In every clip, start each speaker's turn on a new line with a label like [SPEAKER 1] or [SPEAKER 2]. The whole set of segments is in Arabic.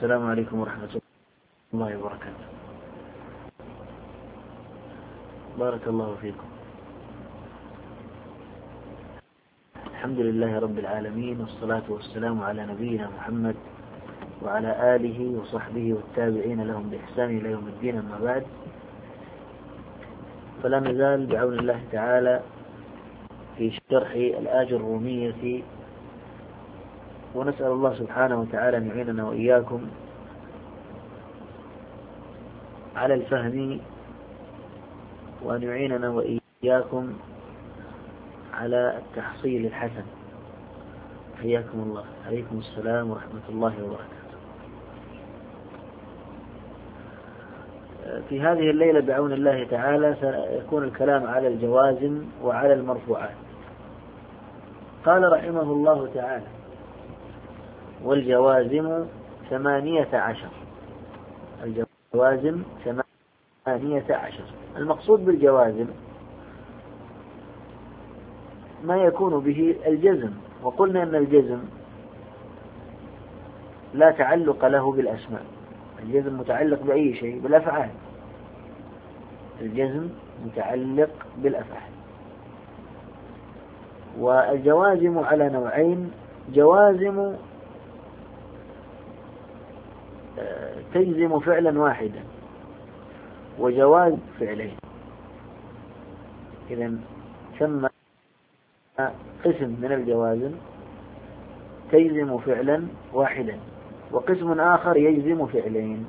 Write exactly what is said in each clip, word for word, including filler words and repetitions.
[SPEAKER 1] السلام عليكم ورحمة الله وبركاته. بارك الله فيكم. الحمد لله رب العالمين، والصلاة والسلام على نبينا محمد وعلى آله وصحبه والتابعين لهم بإحسان إلى يوم الدين، أما بعد، فلا نزال بعون الله تعالى في شرح الآية الرومية، ونسأل الله سبحانه وتعالى أن يعيننا وإياكم على الفهم، وأن يعيننا وإياكم على التحصيل الحسن. حياكم الله. عليكم السلام ورحمة الله وبركاته. في هذه الليلة بعون الله تعالى سيكون الكلام على الجوازم وعلى المرفوعات. قال رحمه الله تعالى: والجوازم ثمانية عشر. الجوازم ثمانية عشر. المقصود بالجوازم ما يكون به الجزم، وقلنا أن الجزم لا تعلق له بالأسماء. الجزم متعلق بأي شيء، بالأفعال. الجزم متعلق بالأفعال. والجوازم على نوعين: جوازم تجزم فعلا واحدا، وجواز فعلين. إذن ثم قسم من الجوازم تجزم فعلا واحدا، وقسم آخر يجزم فعلين.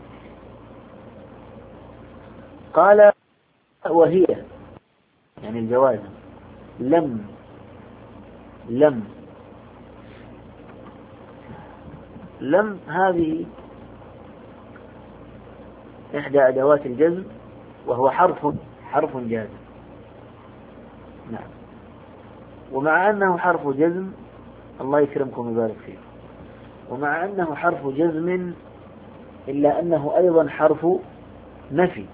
[SPEAKER 1] قال: وهي يعني الجوازم لم لم لم هذه إحدى أدوات الجزم، وهو حرف حرف جازم. نعم. ومع أنه حرف جزم، الله يكرمكم ويبارك فيه، ومع أنه حرف جزم إلا أنه أيضا حرف نفي.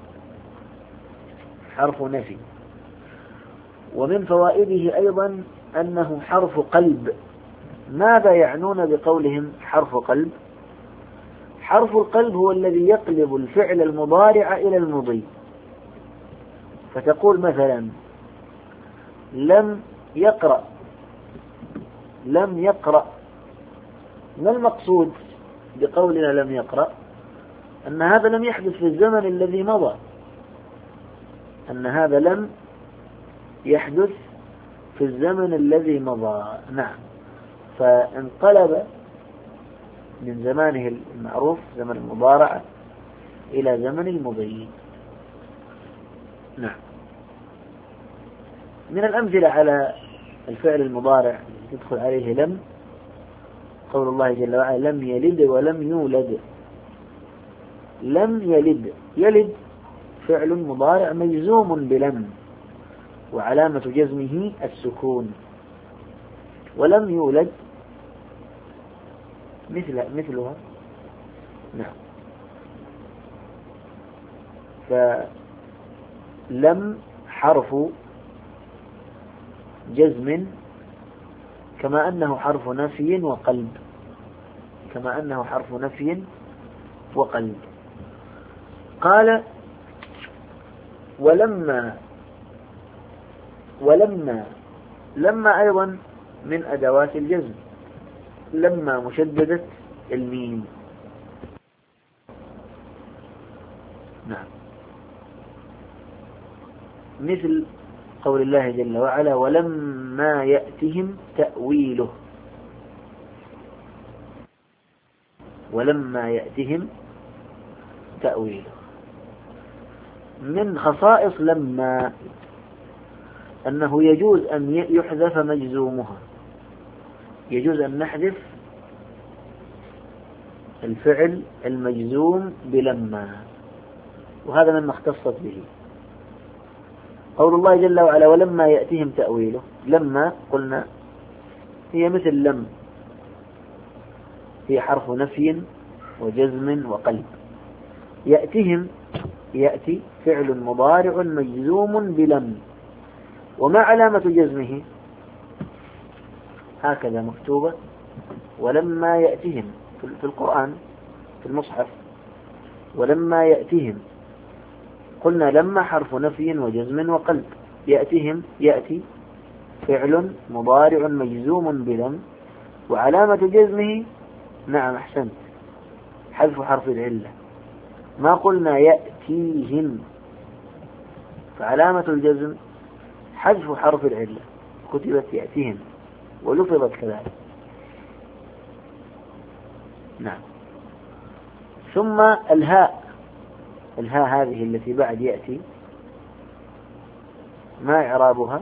[SPEAKER 1] حرف نفي. ومن فوائده أيضا أنه حرف قلب. ماذا يعنون بقولهم حرف قلب؟ حرف القلب هو الذي يقلب الفعل المضارع إلى المضي. فتقول مثلا: لم يقرأ. لم يقرأ. ما المقصود بقولنا لم يقرأ؟ أن هذا لم يحدث في الزمن الذي مضى. أن هذا لم يحدث في الزمن الذي مضى. نعم. فانقلب من زمانه المعروف زمن المضارعة إلى زمن المضي. نعم. من الأمثلة على الفعل المضارع يدخل عليه لم قول الله جل وعلا: لم يلد ولم يولد. لم يلد. يلد فعل مضارع مجزوم بلم، وعلامة جزمه السكون. ولم يولد مثل مثلها. نعم. فلم حرف جزم، كما أنه حرف نفي وقلب. كما أنه حرف نفي وقلب. قال: ولما ولما لما أيضا من أدوات الجزم. لما مشددة الميم. نعم. مثل قول الله جل وعلا: ولما يأتهم تأويله. ولما يأتهم تأويله. من خصائص لما أنه يجوز أن يحذف مجزومها. يجوز أن نحذف الفعل المجزوم بلما، وهذا مما اختصت به. قول الله جل وعلا: ولما يأتهم تأويله. لما قلنا هي مثل لم، هي حرف نفي وجزم وقلب. يأتهم يأتي فعل مضارع مجزوم بلم، وما علامة جزمه؟ هكذا مكتوبة: ولما يأتهم في القرآن في المصحف ولما يأتهم، قلنا لما حرف نفي وجزم وقلب. يأتهم يأتي فعل مضارع مجزوم بلم، وعلامة جزمه نعم أحسنت حذف حرف العلة. ما قلنا يأتيهم، فعلامة الجزم حذف حرف العلة، كتبت يأتيهم ولفظت كذلك. نعم. ثم الهاء، الهاء هذه التي بعد يأتي ما إعرابها؟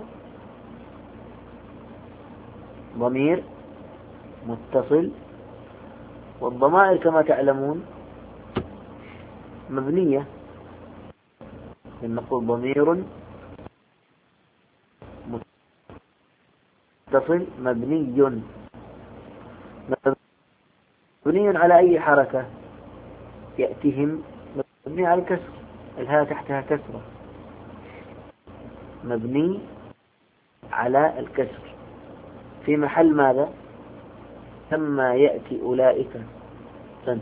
[SPEAKER 1] ضمير متصل، والضمائر كما تعلمون مبنية، نقول ضمير متصل مبني. مبني على أي حركة؟ يأتيهم مبني على الكسر، الهاء تحتها كسرة، مبني على الكسر في محل ماذا؟ ثم يأتي أولئك سنت،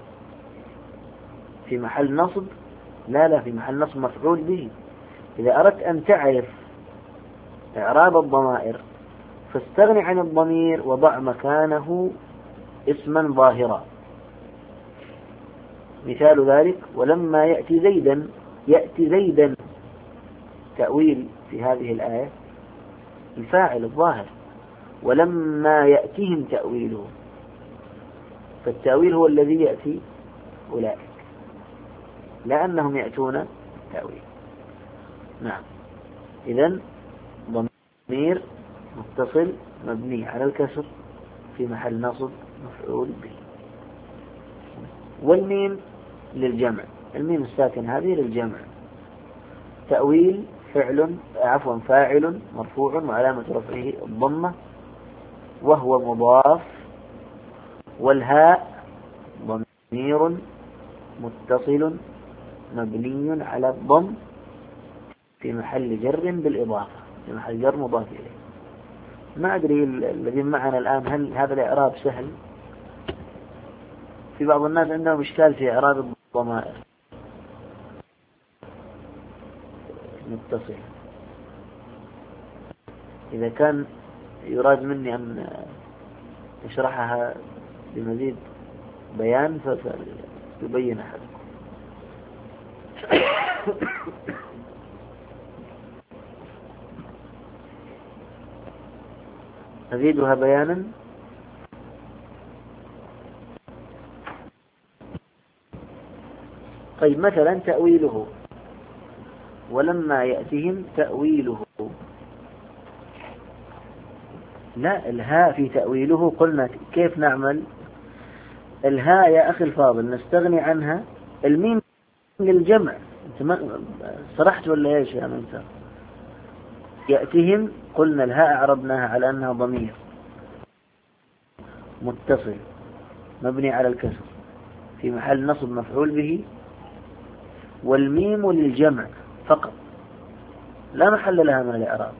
[SPEAKER 1] في محل نصب؟ لا لا، في محل نصب مفعول به. إذا أردت أن تعرف إعراب الضمائر فاستغني عن الضمير وضع مكانه اسما ظاهرا. مثال ذلك ولما يأتي زيدا، يأتي زيدا تأويل في هذه الآية الفاعل الظاهر، ولما يأتيهم تأويله، فالتأويل هو الذي يأتي أولئك لأنهم يأتون تأويل. نعم. إذن ضمير متصل مبني على الكسر في محل نصب مفعول به. والميم للجمع، الميم الساكن هذه للجمع. تأويل فعل عفوا فاعل مرفوع وعلامة رفعه الضمة وهو مضاف، والهاء ضمير متصل مبني على الضم في محل جر بالإضافة، في محل جر مضاف إليه. ما أدري الذين معنا الآن هل هذا الإعراب سهل؟ في بعض الناس عندهم إشكال في إعراب الضمائر متصل. إذا كان يراد مني أن أشرحها بمزيد بيان فيبين أحدكم. أزيدها بيانا. طيب مثلا تأويله ولما يأتهم تأويله، لا الهاء في تأويله قلنا كيف نعمل؟ الهاء يا أخي الفاضل نستغني عنها. الميم للجمع، أنت ما صرحت ولا إيش يا منسى؟ يأتهم قلنا الهاء عربناها على أنها ضمير متصل مبني على الكسر في محل نصب مفعول به، والميم للجمع فقط لا محل لها من الإعراب.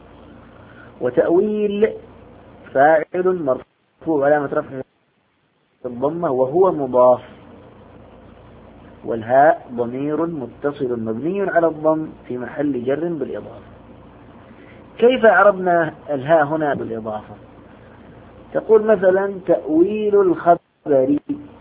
[SPEAKER 1] وتأويل فاعل مرفوع علامة رفعه الضمة وهو مضاف، والهاء ضمير متصل مبني على الضم في محل جر بالإضافة. كيف عربنا الهاء هنا بالإضافة؟ تقول مثلا تأويل الخبر،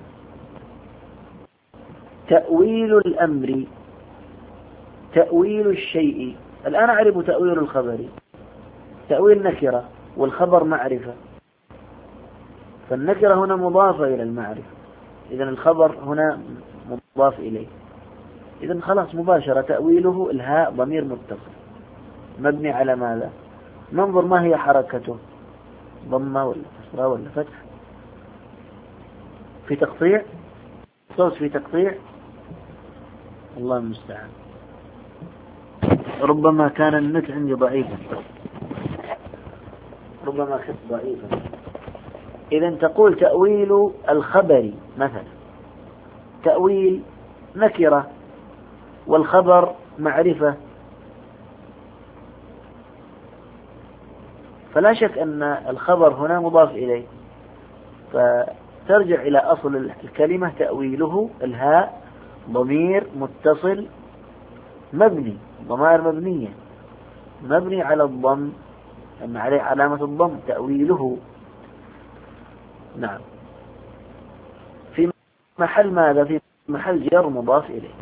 [SPEAKER 1] تأويل الأمر، تأويل الشيء. الآن أعرف تأويل الخبر، تأويل نكرة والخبر معرفة، فالنكرة هنا مضافة إلى المعرفة، إذن الخبر هنا مضاف إليه، إذن خلاص مباشرة تأويله الهاء ضمير متصل مبني على ماذا؟ ننظر ما هي حركته، ضمة ولا كسرة ولا فتح؟ في تقطيع صوت، في تقطيع الله المستعان. ربما كان النت عندي ضعيفا، ربما خط ضعيفا. إذن تقول تأويل الخبر مثلا، تأويل نكرة والخبر معرفة، فلا شك أن الخبر هنا مضاف إليه، ترجع إلى أصل الكلمة تأويله الهاء ضمير متصل مبني، ضمائر مبنية مبني على الضم، أما عليه علامة الضم تأويله. نعم. في محل ماذا؟ في محل جر مضاف إليه.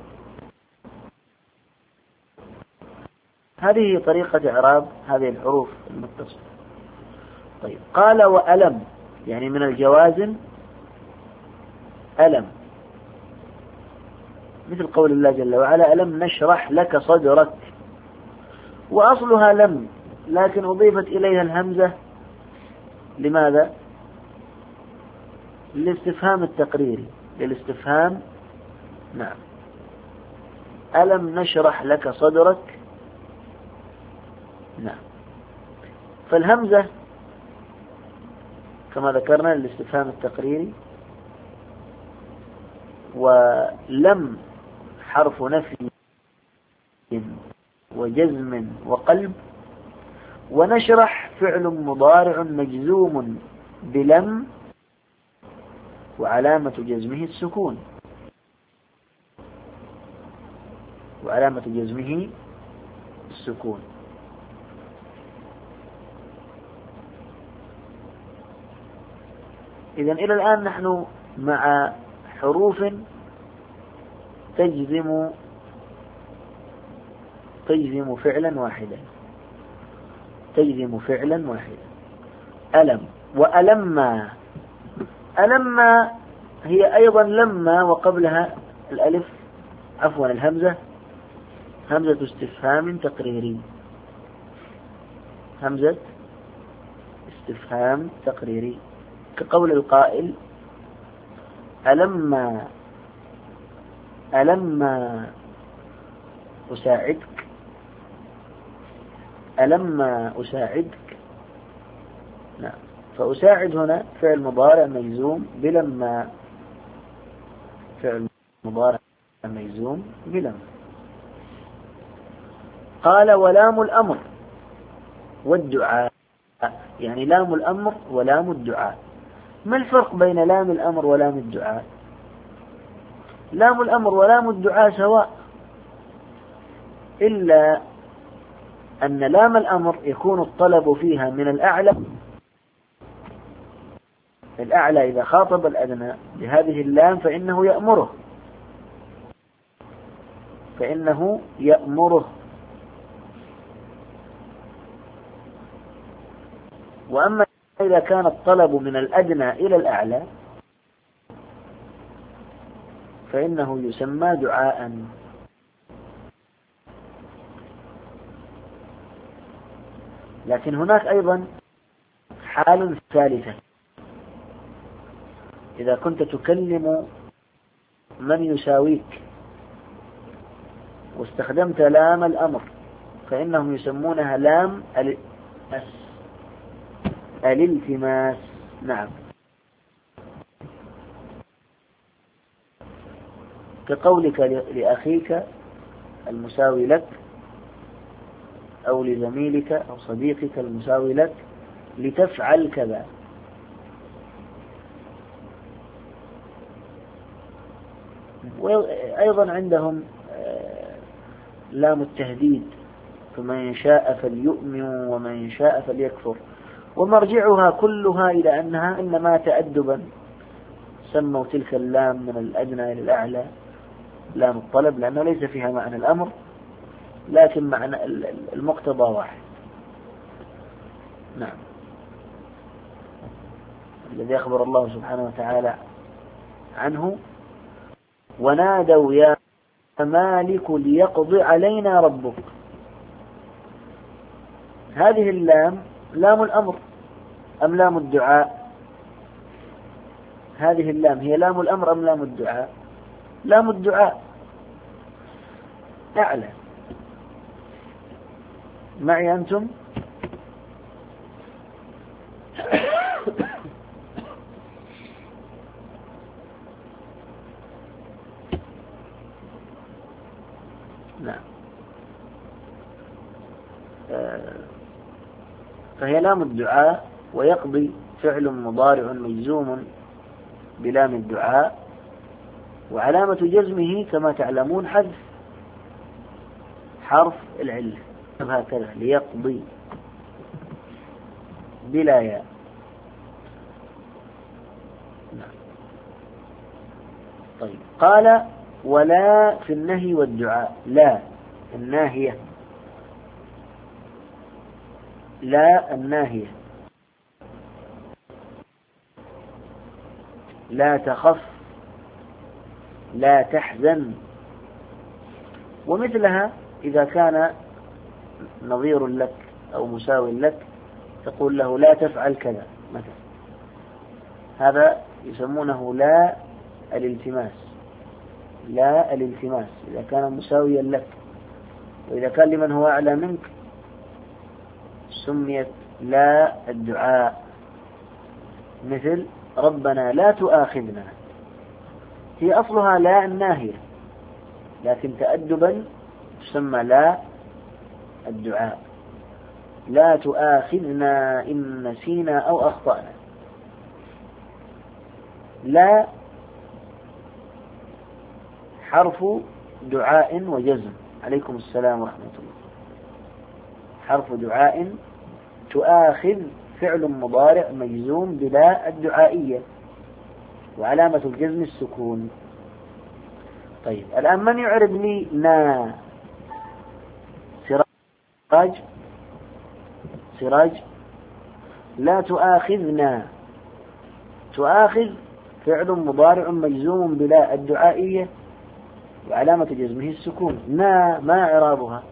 [SPEAKER 1] هذه طريقة إعراب هذه الحروف المتصلة. طيب قال وألم، يعني من الجوازم ألم، مثل قول الله جل وعلا ألم نشرح لك صدرك، وأصلها لم، لكن أضيفت إليها الهمزة لماذا؟ للاستفهام التقريري، للاستفهام. نعم. ألم نشرح لك صدرك. نعم. فالهمزة كما ذكرنا للاستفهام التقريري، ولم حرف نفي وجزم وقلب، ونشرح فعل مضارع مجزوم بلم وعلامة جزمه السكون، وعلامة جزمه السكون. إذن إلى الآن نحن مع حروف تجزم تجزم فعلا واحدا، تجزم فعلا واحدا. ألم وألما. ألما هي أيضا لما وقبلها الألف، عفوا الهمزة، همزة استفهام تقريري، همزة استفهام تقريري، كقول القائل ألما ألما أساعدك، ألما أساعدك. نعم. فأساعد هنا فعل مضارع مجزوم بلما، فعل مضارع مجزوم بلما. قال ولام الأمر والدعاء، يعني لام الأمر ولام الدعاء. ما الفرق بين لام الأمر ولام الدعاء؟ لام الأمر ولام الدعاء سواء، إلا أن لام الأمر يكون الطلب فيها من الأعلى، الأعلى إذا خاطب الأدنى بهذه اللام فإنه يأمره، فإنه يأمره. وأما إذا كان الطلب من الأدنى إلى الأعلى فإنه يسمى دعاء. لكن هناك أيضا حال ثالثة، إذا كنت تكلم من يساويك واستخدمت لام الأمر فإنهم يسمونها لام الالتماس. نعم. كقولك لأخيك المساوي لك، أو لزميلك أو صديقك المساوي لك لتفعل كذا. وأيضا عندهم لام التهديد، فمن شاء فليؤمن ومن شاء فليكفر، ومرجعها كلها إلى أنها إنما تأدبا سموا تلك اللام من الأدنى إلى الأعلى لام الطلب، لأنه ليس فيها معنى الأمر لكن معنى المقتضى واحد. نعم. الذي أخبر الله سبحانه وتعالى عنه ونادوا يا مالك ليقضي علينا ربك. هذه اللام لام الأمر أم لام الدعاء؟ هذه اللام هي لام الأمر أم لام الدعاء؟ لام الدعاء أعلى. معي أنتم؟ نعم. فهي لام الدعاء، ويقضي فعل مضارع مجزوم بلام الدعاء، وعلامة جزمه كما تعلمون حذف حرف العلة هكذا ليقضي بلا ياء. طيب قال ولا في النهي والدعاء، لا الناهية، لا الناهية، لا تخف، لا تحزن، ومثلها إذا كان نظير لك أو مساو لك تقول له لا تفعل كذا مثلا، هذا يسمونه لا الالتماس، لا الالتماس إذا كان مساويا لك. وإذا كان لمن هو أعلى منك سميت لا الدعاء، مثل ربنا لا تؤاخذنا، هي أصلها لا الناهية لكن تأدبا تسمى لا الدعاء، لا تؤاخذنا إن نسينا أو أخطأنا. لا حرف دعاء وجزم، عليكم السلام ورحمة الله، حرف دعاء، تؤاخذ فعل مضارع مجزوم بلا الدعائية، وعلامة الجزم السكون. طيب الآن من يعرب لي نا؟ سراج، سراج لا تؤاخذنا، تؤاخذ فعل مضارع مجزوم بلا الدعائية وعلامة جزمه السكون. نا ما إعرابها؟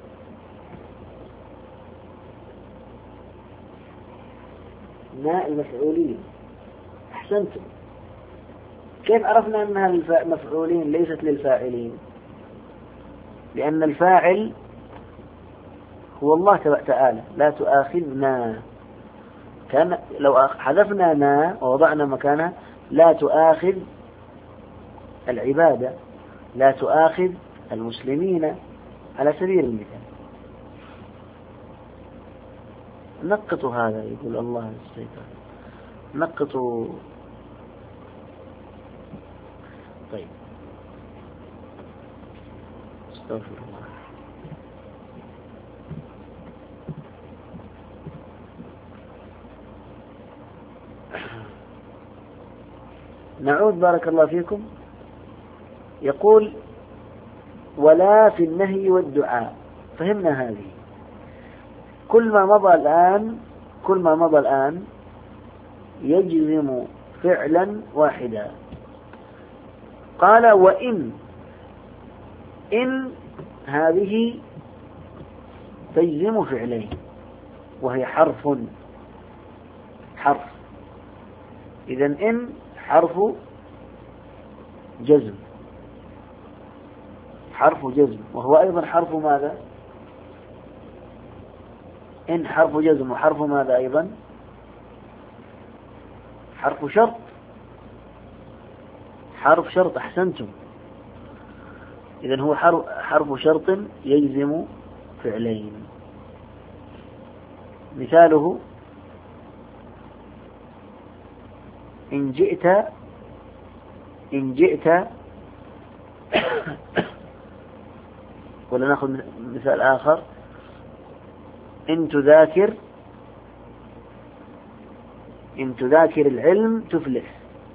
[SPEAKER 1] نا المفعولين، أحسنتم. كيف عرفنا أنها المفعولين ليست للفاعلين؟ لأن الفاعل هو الله تعالى، لا تؤاخذنا، كان لو حذفنا نا ووضعنا مكانها لا تؤاخذ العبادة، لا تؤاخذ المسلمين على سبيل المثال. نقطوا هذا، يقول الله الشيطان نقطوا. طيب استغفر الله. نعود بارك الله فيكم. يقول ولا في النهي والدعاء، فهمنا هذه. كل ما مضى الآن كل ما مضى الآن يجزم فعلا واحدا. قال وإن، إن هذه تجزم فعلين وهي حرف حرف، إذن إن حرف جزم، حرف جزم، وهو أيضا حرف ماذا؟ إن حرف جزم وحرف ماذا أيضا؟ حرف شرط، حرف شرط، أحسنتم. إذن هو حرف شرط يجزم فعلين. مثاله إن جئت، إن جئت ولا نأخذ مثال آخر، إن تذاكر، إن تذاكر العلم تفلح،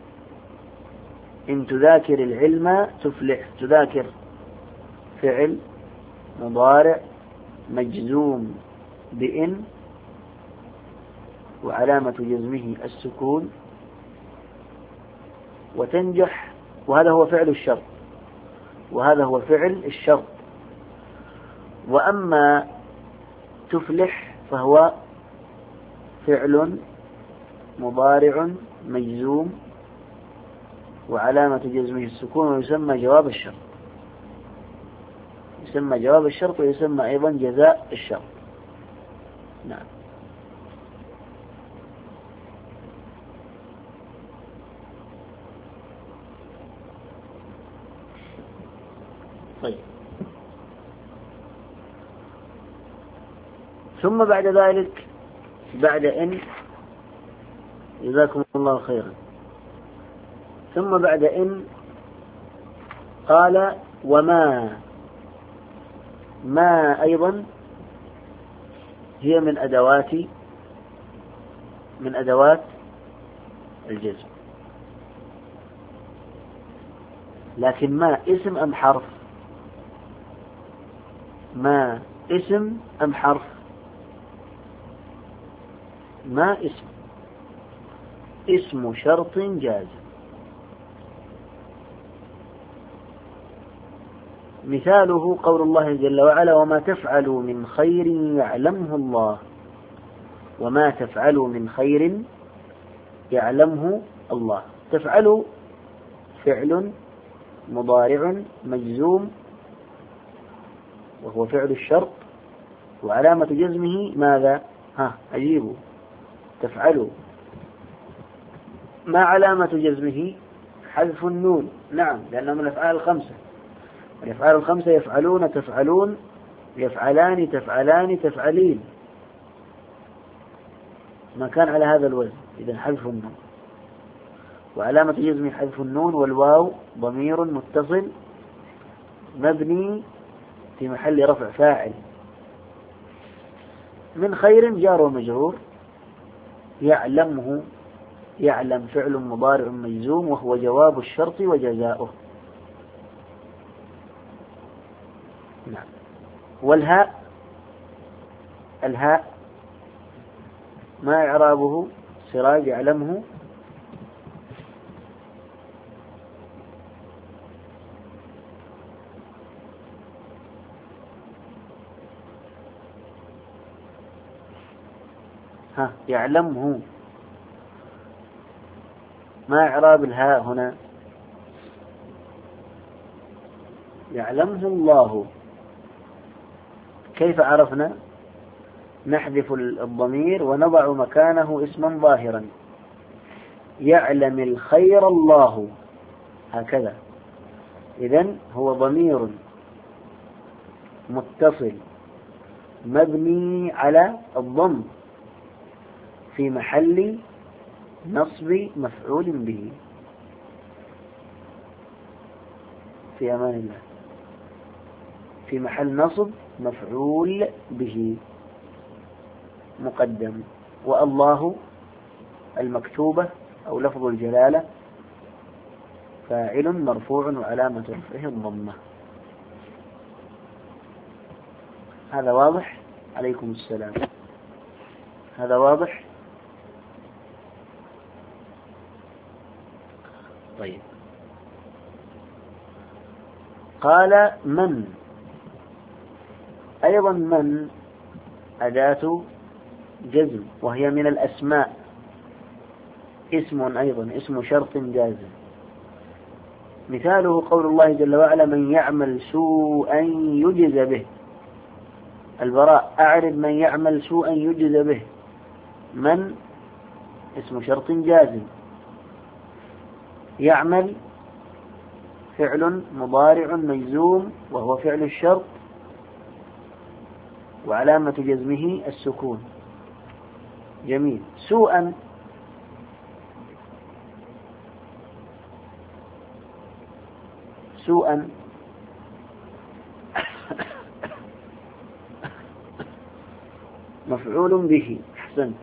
[SPEAKER 1] إن تذاكر العلم تفلح. تذاكر فعل مضارع مجزوم بإن وعلامة جزمه السكون، وتنجح، وهذا هو فعل الشرط، وهذا هو فعل الشرط. وأما تفلح فهو فعل مضارع مجزوم وعلامة جزمه السكون، ويسمى جواب الشرط، يسمى جواب الشرط ويسمى أيضا جزاء الشرط. نعم. طيب ثم بعد ذلك بعد إن، جزاكم الله خيرا، ثم بعد إن قال وما. ما أيضا هي من أدوات من أدوات الجزم، لكن ما اسم أم حرف؟ ما اسم أم حرف؟ ما اسم اسم شرط جازم. مثاله قول الله جل وعلا وما تفعلوا من خير يعلمه الله. وما تفعلوا من خير يعلمه الله. تفعلوا فعل مضارع مجزوم وهو فعل الشرط، وعلامة جزمه ماذا؟ ها أجيبوا. تفعلوا ما علامة جزمه؟ حذف النون. نعم، لأنه من الأفعال الخمسة. الأفعال الخمسة يفعلون، تفعلون، يفعلان، تفعلان، تفعلين، ما كان على هذا الوزن، إذن حذف النون. وعلامة جزم حذف النون، والواو ضمير متصل مبني في محل رفع فاعل. من خير جار ومجرور. يعلمه يعلم فعل مضارع مجزوم وهو جواب الشرط وجزاؤه. نعم. والهاء الهاء ما إعرابه؟ سراج يعلمه. ها يعلمه. ما إعراب الهاء هنا؟ يعلمه الله. كيف عرفنا؟ نحذف الضمير ونضع مكانه اسما ظاهرا. يعلم الخير الله، هكذا. إذن هو ضمير متصل مبني على الضم في محل نصب مفعول به. في أمان الله. في محل نصب مفعول به مقدم. والله المكتوبة أو لفظ الجلالة فاعل مرفوع وعلامة رفعه الضمة. هذا واضح؟ عليكم السلام. هذا واضح؟ طيب. قال من. أيضا من أداة جزم، وهي من الأسماء. اسم أيضا اسم شرط جازم. مثاله قول الله جل وعلا من يعمل سوءا يجز به. البراء أعرب من يعمل سوءا يجز به. من اسم شرط جازم. يعمل فعل مضارع مجزوم وهو فعل الشرط، وعلامة جزمه السكون. جميل. سوءا سوءا مفعول به. أحسنت.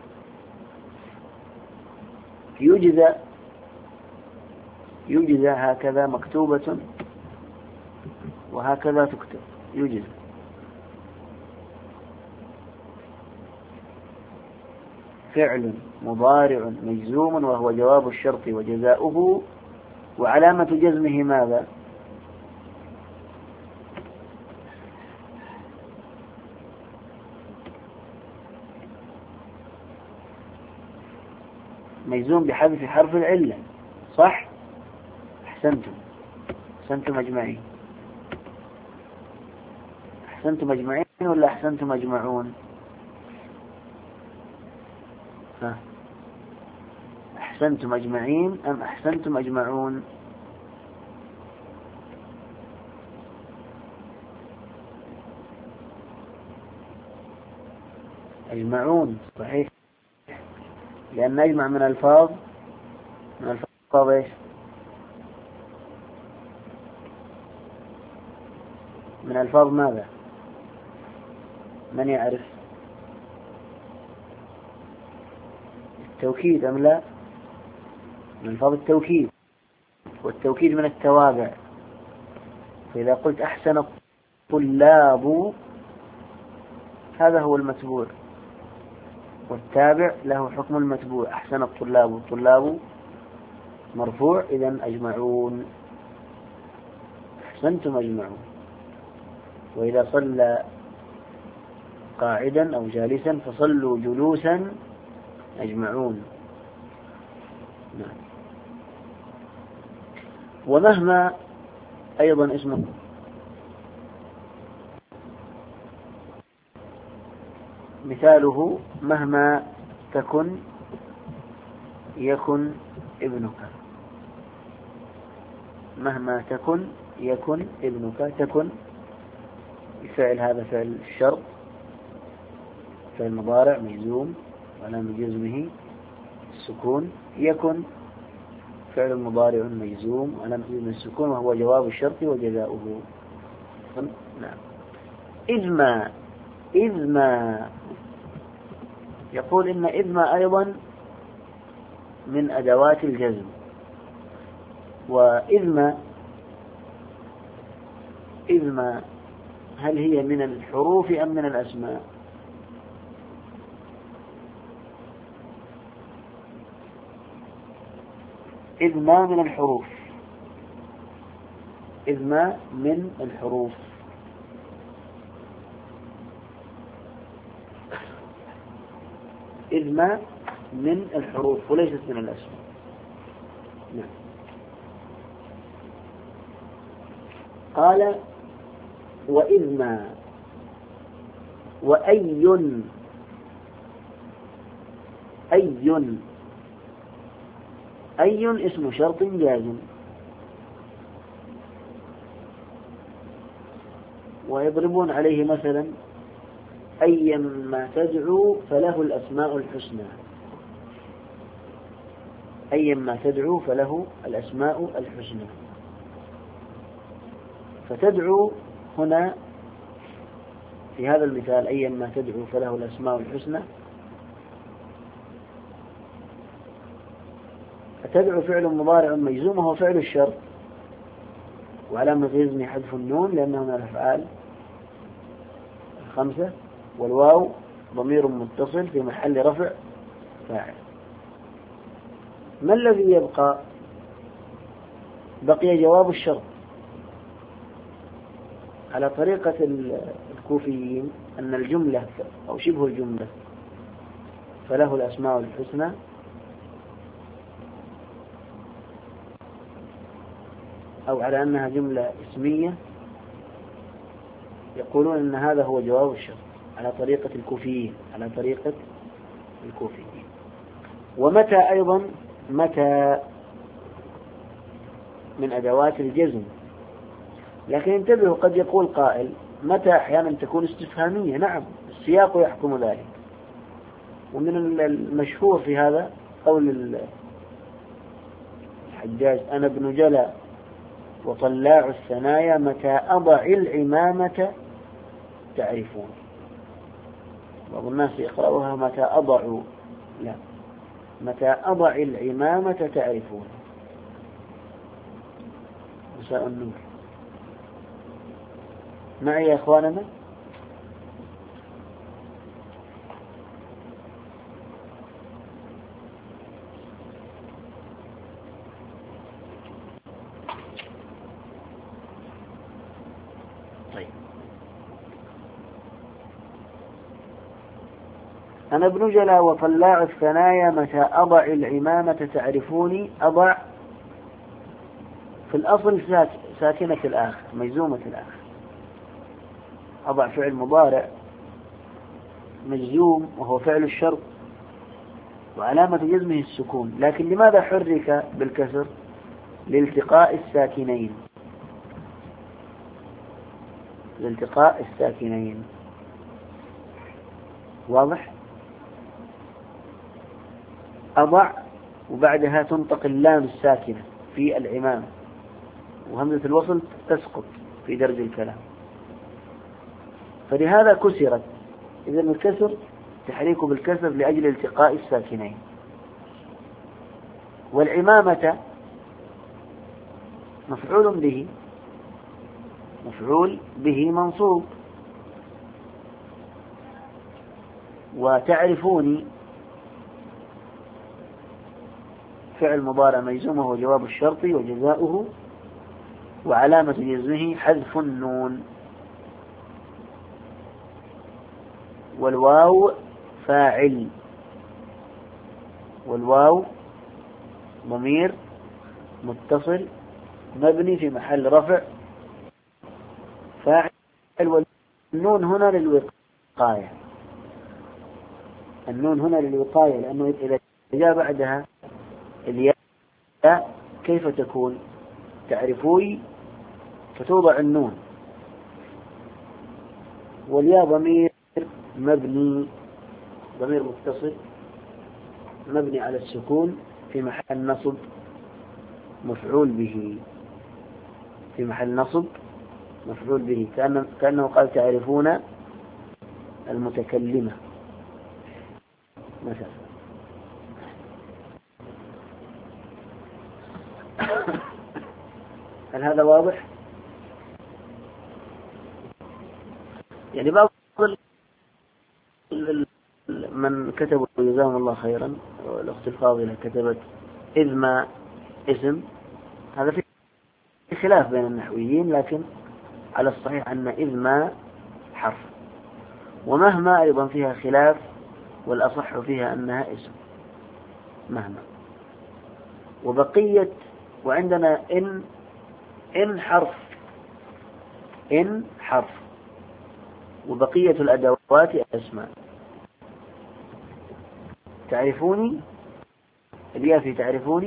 [SPEAKER 1] يجزى يجزى هكذا مكتوبة وهكذا تكتب. يجزى. فعل مضارع مجزوم وهو جواب الشرط وجزاؤه، وعلامة جزمه ماذا؟ مجزوم بحذف حرف العلة. صح؟ أحسنتم أحسنتم أجمعين. أحسنتم أجمعين ولا أحسنتم أجمعون؟ ها. أحسنتم أجمعين أم أحسنتم أجمعون؟ أجمعون صحيح، لأن نجمع من الفاظ من الفاظ إيش؟ من ألفاظ ماذا؟ من يعرف؟ التوكيد أم لا؟ من ألفاظ التوكيد، والتوكيد من التوابع. فإذا قلت أحسن الطلاب هذا هو المتبوع، والتابع له حكم المتبوع. أحسن الطلاب، الطلاب مرفوع، إذن أجمعون، أحسنتم أجمعون. وإذا صلى قاعدا أو جالسا فصلوا جلوسا أجمعون. نعم. ومهما أيضا اسمه مثاله مهما تكن يكن ابنك، مهما تكن يكن ابنك. تكن الفعل هذا فعل الشرط، فعل مضارع مجزوم وعلامة جزمه السكون. يكن فعل مضارع مجزوم وعلامة جزمه السكون، وهو جواب الشرط وجزاؤه. نعم. إذ ما إذ ما يقول إن إذ ما أيضا من أدوات الجزم. وإذ ما إذ ما هل هي من الحروف أم من الأسماء؟ إذ ما من الحروف، إذ ما من الحروف. إذ ما من الحروف وليست من الأسماء. نعم. قال وإذ ما وأي أي أي اسم شرط جازم، ويضربون عليه مثلا أيما تدعو فله الأسماء الحسنى. أيما تدعو فله الأسماء الحسنى. فتدعو هنا في هذا المثال أيما تدعو فله الأسماء الحسنى. فتدعو فعل مضارع مجزوم وهو فعل الشرط، وعلامة جزمه حذف النون لأنه من الأفعال الخمسة، والواو ضمير متصل في محل رفع فاعل. ما الذي يبقى؟ بقي جواب الشرط على طريقة الكوفيين، أن الجملة أو شبه الجملة فله الأسماء الحسنى، أو على أنها جملة اسمية يقولون أن هذا هو جواب الشرط على طريقة الكوفيين، على طريقة الكوفيين. ومتى أيضا، متى من أدوات الجزم. لكن انتبهوا، قد يقول قائل متى أحيانا تكون استفهامية. نعم، السياق يحكم ذلك. ومن المشهور في هذا قول الحجاج أنا ابن جلا وطلاع الثنايا متى أضع العمامة تعرفون. بعض الناس يقرأوها متى أضع، لا، متى أضع العمامة تعرفون. مساء النور. معي يا أخواننا؟ طيب، أنا ابن جلا وطلاع الثنايا متى أضع العمامة تعرفوني. أضع في الأصل ساكنة الآخر، مجزومة الآخر. أضع فعل مضارع مجزوم وهو فعل الشرط، وعلامة جزمه السكون. لكن لماذا حرك بالكسر؟ لالتقاء الساكنين، لالتقاء الساكنين. واضح؟ أضع وبعدها تنطق اللام الساكنة في العمامة، وهمزة الوصل تسقط في درج الكلام. فلهذا كسرت. إذا الكسر تحريك بالكسر لأجل التقاء الساكنين. والعمامة مفعول به، مفعول به منصوب. وتعرفوني فعل مضارع مجزوم وهو جواب الشرط وجزاؤه، وعلامة جزمه حذف النون. والواو فاعل، والواو ضمير متصل مبني في محل رفع فاعل. والنون هنا للوقاية، النون هنا للوقاية، لأنه إذا جاء بعدها الياء كيف تكون؟ تعرفوي فتوضع النون، والياء ضمير مبني، ضمير متصل مبني على السكون في محل نصب مفعول به، في محل نصب مفعول به، كأنه, كأنه قال تعرفون المتكلمة مثلا. هل هذا واضح؟ يعني بعض من كتبوا جزاهم الله خيرا، الأخت الفاضلة كتبت إذ ما اسم، هذا في خلاف بين النحويين، لكن على الصحيح أن إذ ما حرف، ومهما أيضا فيها خلاف، والأصح فيها أنها اسم مهما. وبقية وعندنا إن، إن حرف، إن حرف، وبقية الأدوات أسماء. تعرفوني، الياء في تعرفوني،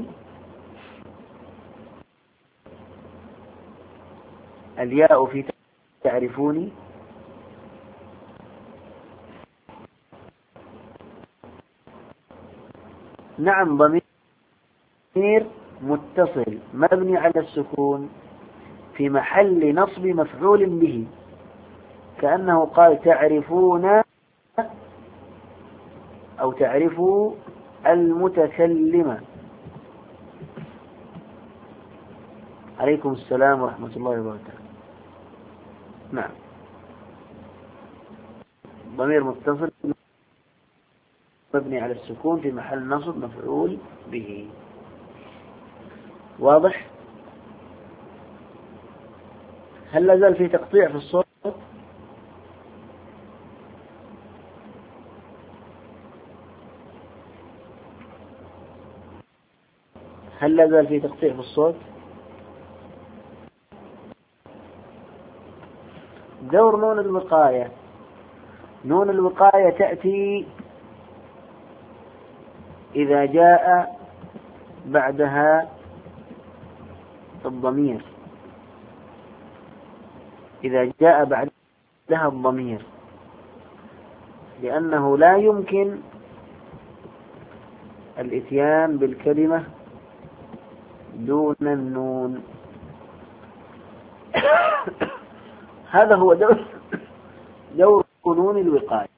[SPEAKER 1] الياء في تعرفوني نعم ضمير متصل مبني على السكون في محل نصب مفعول به، كأنه قال تعرفون أو تعرفوا المتكلمة. عليكم السلام ورحمة الله وبركاته. نعم، ضمير متصل مبني على السكون في محل نصب مفعول به. واضح؟ هل لا زال في تقطيع في الصوت؟ هل لا زال في تقطيع في الصوت؟ دور نون الوقاية. نون الوقاية تأتي إذا جاء بعدها الضمير، إذا جاء بعدها الضمير، لأنه لا يمكن الإتيان بالكلمة دون النون. هذا هو دور دور نون الوقاية.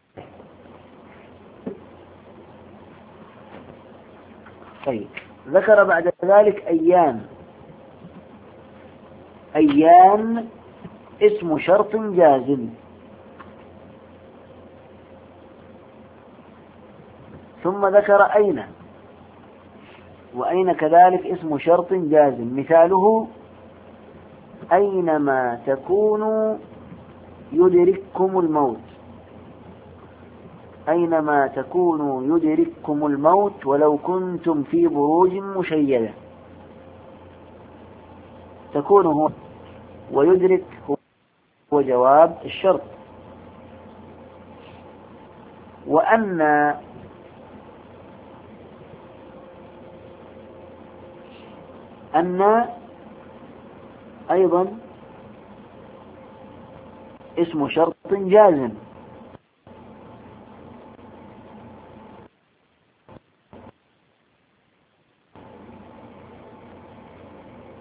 [SPEAKER 1] طيب، ذكر بعد ذلك أيام. أيام اسم شرط جازم، ثم ذكر أين، وأين كذلك اسم شرط جازم، مثاله أينما تكونوا يدرككم الموت، أينما تكونوا يدرككم الموت ولو كنتم في بروج مشيدة. تكون هو ويدرك هو جواب الشرط. وأن أن أيضا اسم شرط جازم،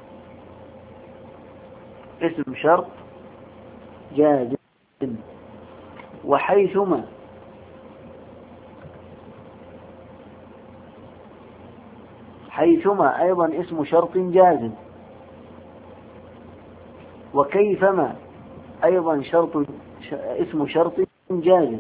[SPEAKER 1] اسم شرط جازم. وحيثما. حيثما أيضا اسم شرط جازم، وكيفما أيضا شرط اسم شرط جازم.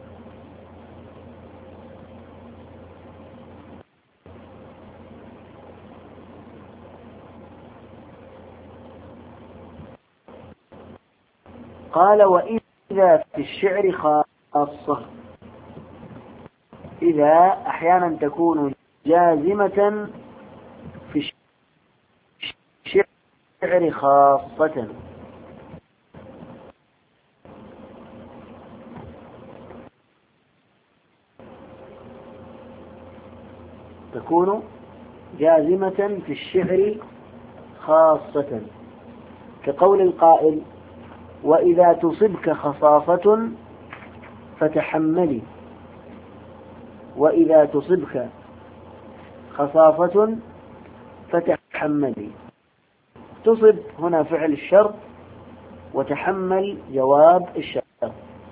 [SPEAKER 1] قال وإذا في الشعر خاصة، إذا أحيانا تكون جازمة في الشعر خاصة. تكون جازمة في الشعر خاصة، كقول القائل وإذا تصبك خصافة فتحملي. وإذا تصبك خصافة فتحملي. تصب هنا فعل الشرط، وتحمل جواب الشرط.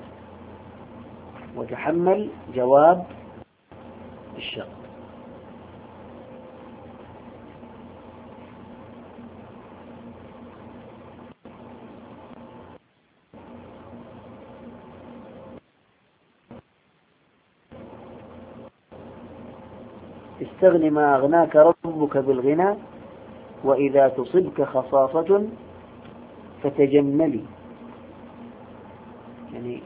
[SPEAKER 1] وتحمل جواب الشرط. استغن ما أغناك ربك بالغنى، وإذا تصبك خصاصة فتجملي. يعني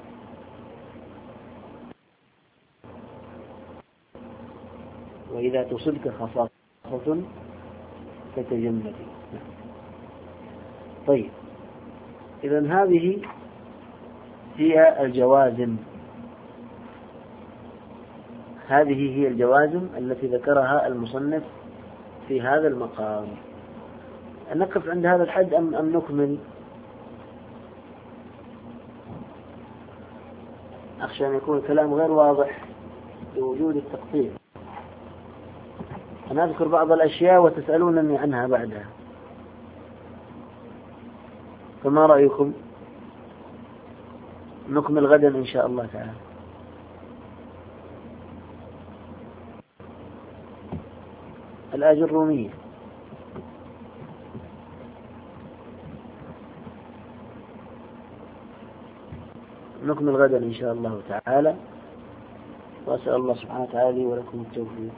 [SPEAKER 1] وإذا تصبك خصاصة فتجملي. طيب، إذن هذه هي الجوازم. هذه هي الجوازم التي ذكرها المصنف في هذا المقام. نقف عند هذا الحد أم, أم نكمل؟ أخشى أن يكون الكلام غير واضح بوجود التقطيع. أنا أذكر بعض الأشياء وتسألونني عنها بعدها، فما رأيكم؟ نكمل غدا إن شاء الله تعالى. الآجرومية. نكمل غدا إن شاء الله تعالى، وأسأل الله سبحانه وتعالى لي ولكم التوفيق.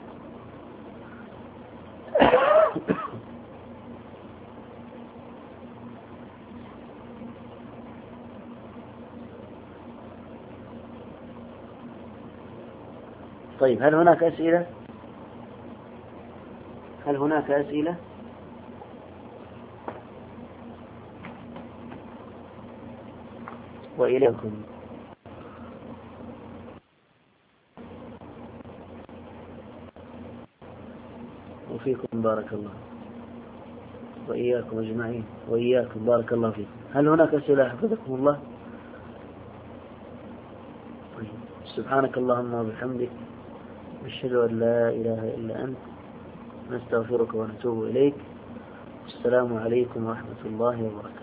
[SPEAKER 1] طيب، هل هناك أسئلة؟ هل هناك أسئلة؟ وإليكم. وفيكم بارك الله، وإياكم أجمعين، وإياكم بارك الله فيكم. هل هناك أسئلة حفظكم الله؟ طيب. سبحانك اللهم وبحمدك، نشهد أن لا إله إلا أنت، نستغفرك ونتوب إليك. السلام عليكم ورحمة الله وبركاته.